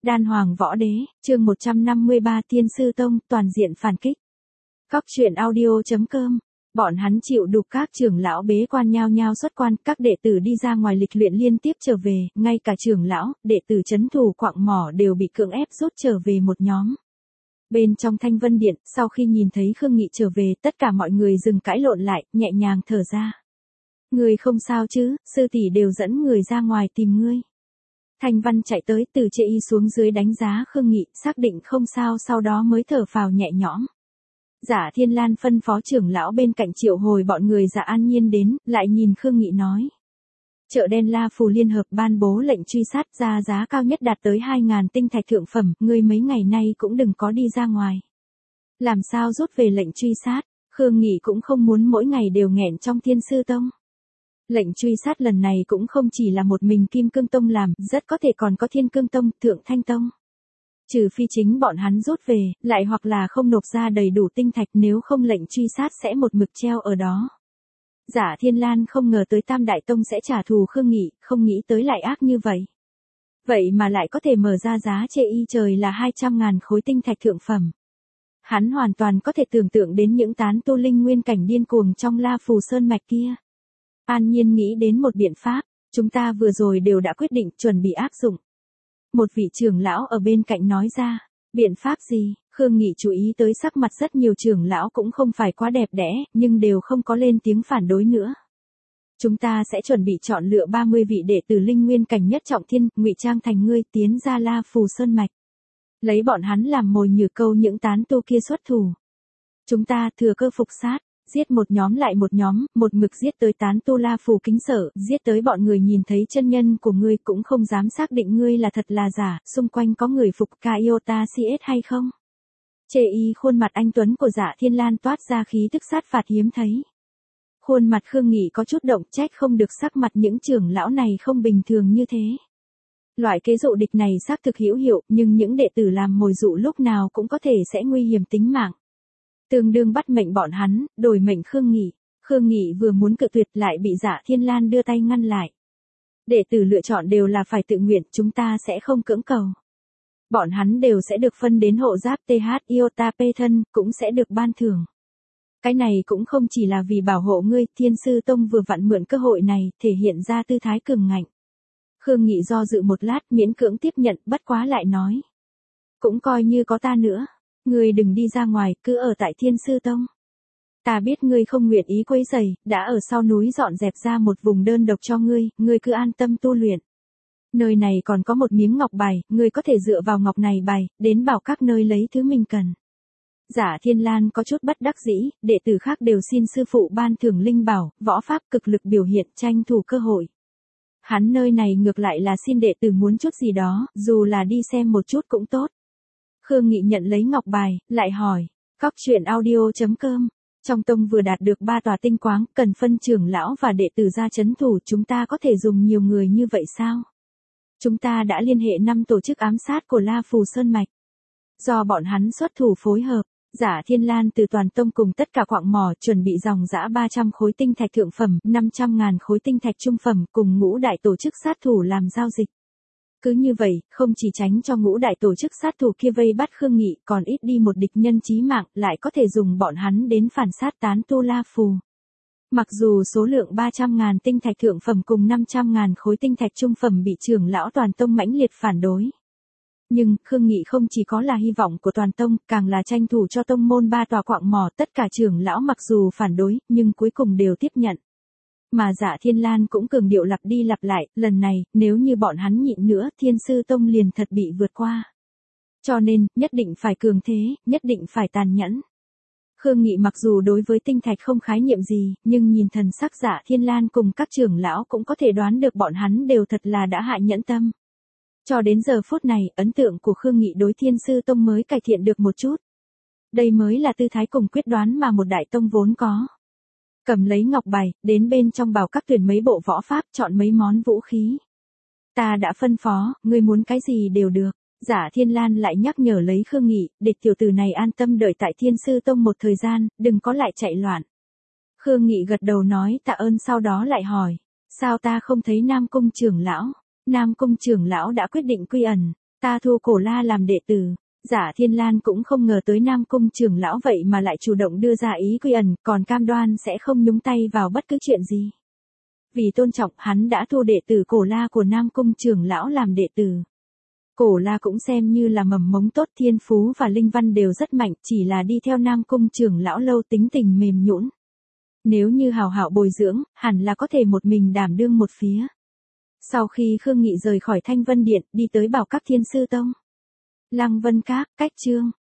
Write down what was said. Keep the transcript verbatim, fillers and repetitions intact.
Đan Hoàng Võ Đế, chương một trăm năm mươi ba Thiên Sư Tông, toàn diện phản kích. Cóc truyện audio chấm com. Bọn hắn chịu đục các trưởng lão bế quan nhao nhao xuất quan, các đệ tử đi ra ngoài lịch luyện liên tiếp trở về, ngay cả trưởng lão, đệ tử trấn thủ quạng mỏ đều bị cưỡng ép rút trở về một nhóm. Bên trong Thanh Vân Điện, sau khi nhìn thấy Khương Nghị trở về, tất cả mọi người dừng cãi lộn lại, nhẹ nhàng thở ra. Người không sao chứ, sư tỷ đều dẫn người ra ngoài tìm ngươi. Thanh Văn chạy tới, từ chê y xuống dưới đánh giá Khương Nghị, xác định không sao, sau đó mới thở phào nhẹ nhõm. Giả Thiên Lan phân phó trưởng lão bên cạnh triệu hồi bọn người Dạ An Nhiên đến, lại nhìn Khương Nghị nói. Chợ đen La Phù liên hợp ban bố lệnh truy sát, ra giá cao nhất đạt tới hai ngàn tinh thạch thượng phẩm, ngươi mấy ngày nay cũng đừng có đi ra ngoài. Làm sao rút về lệnh truy sát, Khương Nghị cũng không muốn mỗi ngày đều nghẹn trong Thiên Sư Tông. Lệnh truy sát lần này cũng không chỉ là một mình Kim Cương Tông làm, rất có thể còn có Thiên Cương Tông, Thượng Thanh Tông. Trừ phi chính bọn hắn rút về, lại hoặc là không nộp ra đầy đủ tinh thạch, nếu không lệnh truy sát sẽ một mực treo ở đó. Giả Thiên Lan không ngờ tới Tam Đại Tông sẽ trả thù Khương Nghị, không nghĩ tới lại ác như vậy. Vậy mà lại có thể mở ra giá chê y trời là hai trăm ngàn khối tinh thạch thượng phẩm. Hắn hoàn toàn có thể tưởng tượng đến những tán tu linh nguyên cảnh điên cuồng trong La Phù Sơn mạch kia. An Nhiên nghĩ đến một biện pháp, chúng ta vừa rồi đều đã quyết định chuẩn bị áp dụng. Một vị trưởng lão ở bên cạnh nói ra, biện pháp gì? Khương Nghị chú ý tới sắc mặt rất nhiều trưởng lão cũng không phải quá đẹp đẽ, nhưng đều không có lên tiếng phản đối nữa. Chúng ta sẽ chuẩn bị chọn lựa ba mươi vị đệ tử linh nguyên cảnh nhất trọng thiên, ngụy trang thành ngươi tiến ra La Phù Sơn mạch. Lấy bọn hắn làm mồi nhử câu những tán tu kia xuất thủ. Chúng ta thừa cơ phục sát. Giết một nhóm lại một nhóm, một mực giết tới tán tu La Phù kính sợ, giết tới bọn người nhìn thấy chân nhân của ngươi cũng không dám xác định ngươi là thật là giả, xung quanh có người phục ca iota cs hay không. Chê y khuôn mặt anh Tuấn của Dạ Thiên Lan toát ra khí tức sát phạt hiếm thấy. Khuôn mặt Khương Nghị có chút động, trách không được sắc mặt những trưởng lão này không bình thường như thế. Loại kế dụ địch này xác thực hữu hiệu, nhưng những đệ tử làm mồi dụ lúc nào cũng có thể sẽ nguy hiểm tính mạng. Tương đương bắt mệnh bọn hắn, đổi mệnh Khương Nghị. Khương Nghị vừa muốn cự tuyệt lại bị Dạ Thiên Lan đưa tay ngăn lại. Đệ tử lựa chọn đều là phải tự nguyện, chúng ta sẽ không cưỡng cầu. Bọn hắn đều sẽ được phân đến hộ giáp tê hát iota P thân, cũng sẽ được ban thưởng. Cái này cũng không chỉ là vì bảo hộ ngươi, Thiên Sư Tông vừa vặn mượn cơ hội này, thể hiện ra tư thái cường ngạnh. Khương Nghị do dự một lát, miễn cưỡng tiếp nhận, bất quá lại nói. Cũng coi như có ta nữa. Ngươi đừng đi ra ngoài, cứ ở tại Thiên Sư Tông. Ta biết ngươi không nguyện ý quấy rầy, đã ở sau núi dọn dẹp ra một vùng đơn độc cho ngươi, ngươi cứ an tâm tu luyện. Nơi này còn có một miếng ngọc bài, ngươi có thể dựa vào ngọc này bài, đến bảo các nơi lấy thứ mình cần. Giả Thiên Lan có chút bất đắc dĩ, đệ tử khác đều xin sư phụ ban thưởng linh bảo, võ pháp cực lực biểu hiện, tranh thủ cơ hội. Hắn nơi này ngược lại là xin đệ tử muốn chút gì đó, dù là đi xem một chút cũng tốt. Khương Nghị nhận lấy ngọc bài, lại hỏi, cóc truyện audio chấm com. Trong tông vừa đạt được ba tòa tinh quáng, cần phân trưởng lão và đệ tử ra trấn thủ, chúng ta có thể dùng nhiều người như vậy sao? Chúng ta đã liên hệ năm tổ chức ám sát của La Phù Sơn mạch. Do bọn hắn xuất thủ phối hợp, Giả Thiên Lan từ toàn tông cùng tất cả quạng mỏ chuẩn bị dòng dã ba trăm khối tinh thạch thượng phẩm, năm trăm ngàn khối tinh thạch trung phẩm cùng ngũ đại tổ chức sát thủ làm giao dịch. Cứ như vậy, không chỉ tránh cho ngũ đại tổ chức sát thủ kia vây bắt Khương Nghị, còn ít đi một địch nhân chí mạng, lại có thể dùng bọn hắn đến phản sát tán tu La Phù. Mặc dù số lượng ba trăm ngàn tinh thạch thượng phẩm cùng năm trăm ngàn khối tinh thạch trung phẩm bị trưởng lão toàn tông mãnh liệt phản đối. Nhưng, Khương Nghị không chỉ có là hy vọng của toàn tông, càng là tranh thủ cho tông môn ba tòa quạng mỏ, tất cả trưởng lão mặc dù phản đối, nhưng cuối cùng đều tiếp nhận. Mà Dạ Thiên Lan cũng cường điệu lặp đi lặp lại, lần này, nếu như bọn hắn nhịn nữa, Thiên Sư Tông liền thật bị vượt qua. Cho nên, nhất định phải cường thế, nhất định phải tàn nhẫn. Khương Nghị mặc dù đối với tinh thạch không khái niệm gì, nhưng nhìn thần sắc Dạ Thiên Lan cùng các trưởng lão cũng có thể đoán được bọn hắn đều thật là đã hạ nhẫn tâm. Cho đến giờ phút này, ấn tượng của Khương Nghị đối Thiên Sư Tông mới cải thiện được một chút. Đây mới là tư thái cùng quyết đoán mà một đại tông vốn có. Cầm lấy ngọc bài, đến bên trong bảo các tuyển mấy bộ võ pháp, chọn mấy món vũ khí. Ta đã phân phó, ngươi muốn cái gì đều được. Giả Thiên Lan lại nhắc nhở lấy Khương Nghị, để tiểu tử này an tâm đợi tại Thiên Sư Tông một thời gian, đừng có lại chạy loạn. Khương Nghị gật đầu nói tạ ơn, sau đó lại hỏi, sao ta không thấy Nam Cung trưởng lão? Nam Cung trưởng lão đã quyết định quy ẩn, Ta thu Cổ La làm đệ tử. Giả Thiên Lan cũng không ngờ tới Nam Cung trưởng lão vậy mà lại chủ động đưa ra ý quy ẩn, còn cam đoan sẽ không nhúng tay vào bất cứ chuyện gì. Vì tôn trọng, hắn đã thu đệ tử Cổ La của Nam Cung trưởng lão làm đệ tử. Cổ La cũng xem như là mầm mống tốt, thiên phú và linh văn đều rất mạnh, chỉ là đi theo Nam Cung trưởng lão lâu tính tình mềm nhũn. Nếu như hào hảo bồi dưỡng, hẳn là có thể một mình đảm đương một phía. Sau khi Khương Nghị rời khỏi Thanh Vân Điện, đi tới Bảo Các Thiên Sư Tông. Lăng Vân Các, cách chương.